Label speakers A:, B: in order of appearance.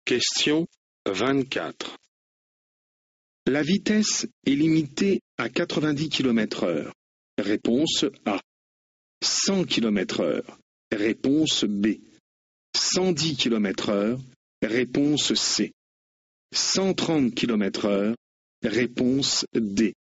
A: Question 24.
B: La vitesse est limitée à 90 km/h. Réponse A. 100 km/h. Réponse B. 110 km/h. Réponse C. 130 km/h. Réponse D.